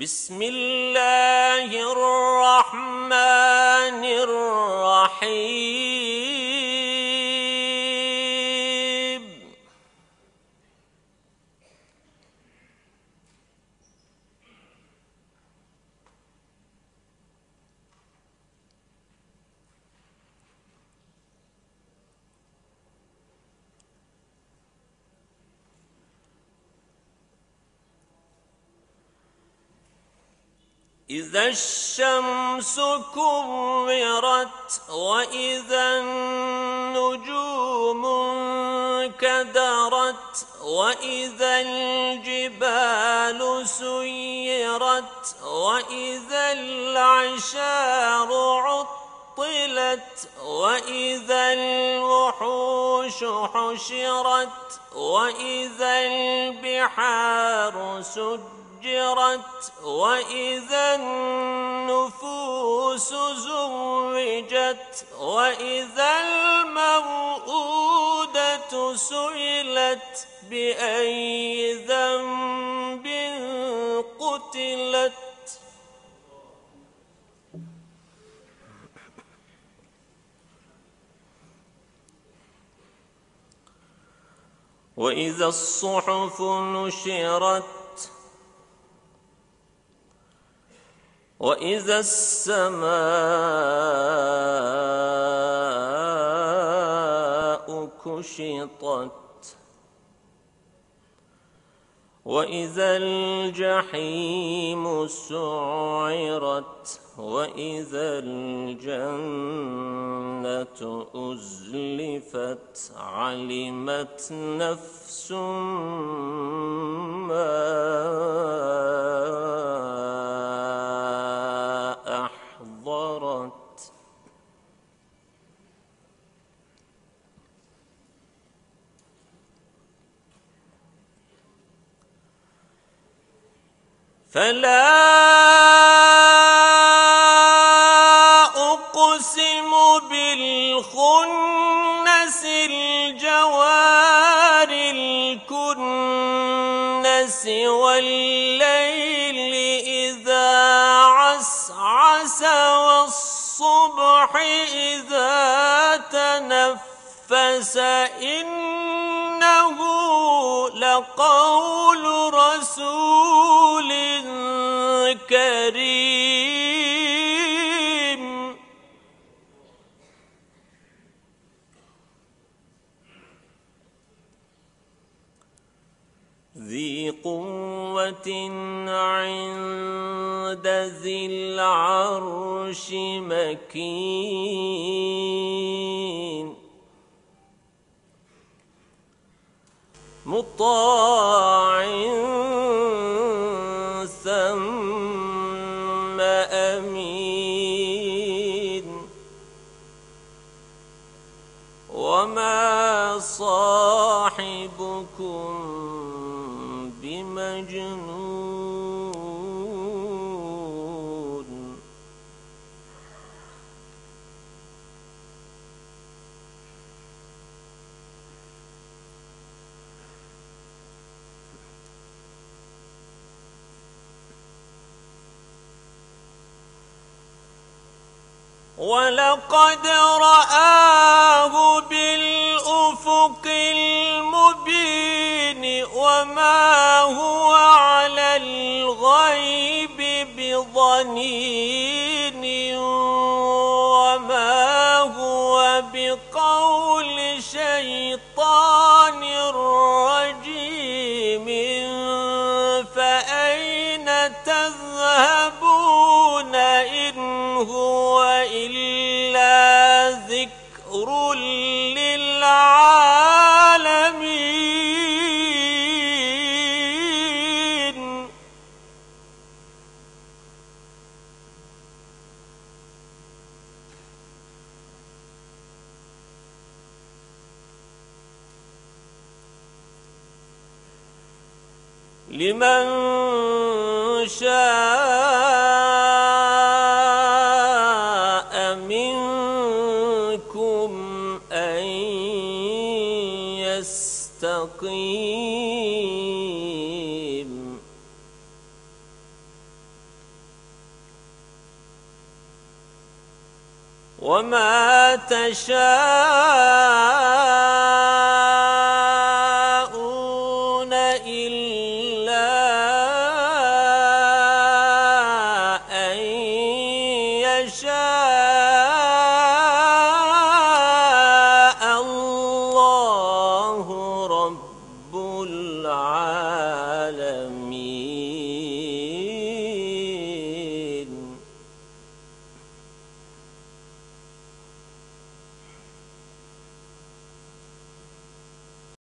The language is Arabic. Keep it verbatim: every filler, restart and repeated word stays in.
بسم الله الرحمن الرحيم إذا الشمس كورت وإذا النجوم انكدرت وإذا الجبال سيرت وإذا العشار عطلت وإذا الوحوش حشرت وإذا البحار سجرت وإذا النفوس زوجت وإذا الموءودة سئلت بأي ذنب قتلت وإذا الصحف نشرت وإذا السماء كشطت وإذا الجحيم سعرت وإذا الجنة أزلفت علمت نفس ما أحضرت فلا أقسم بالخنس الجوار الكنس والليل إذا عسعس والصبح إذا تنفس إنه لقول رسول كريم ذي قوة عند ذي العرش مكين مطاع ثم أمين وما صاحبكم بمجنون ولقد رآه بالأفق المبين وما هو على الغيب بضنين وما هو بقول شيطان رجيم فأين تذهبون إن هو إلا ذكر للعالمين لمن شاء منكم أن يستقيم. وما تشاءون إلا أن يشاء الله رب العالمين.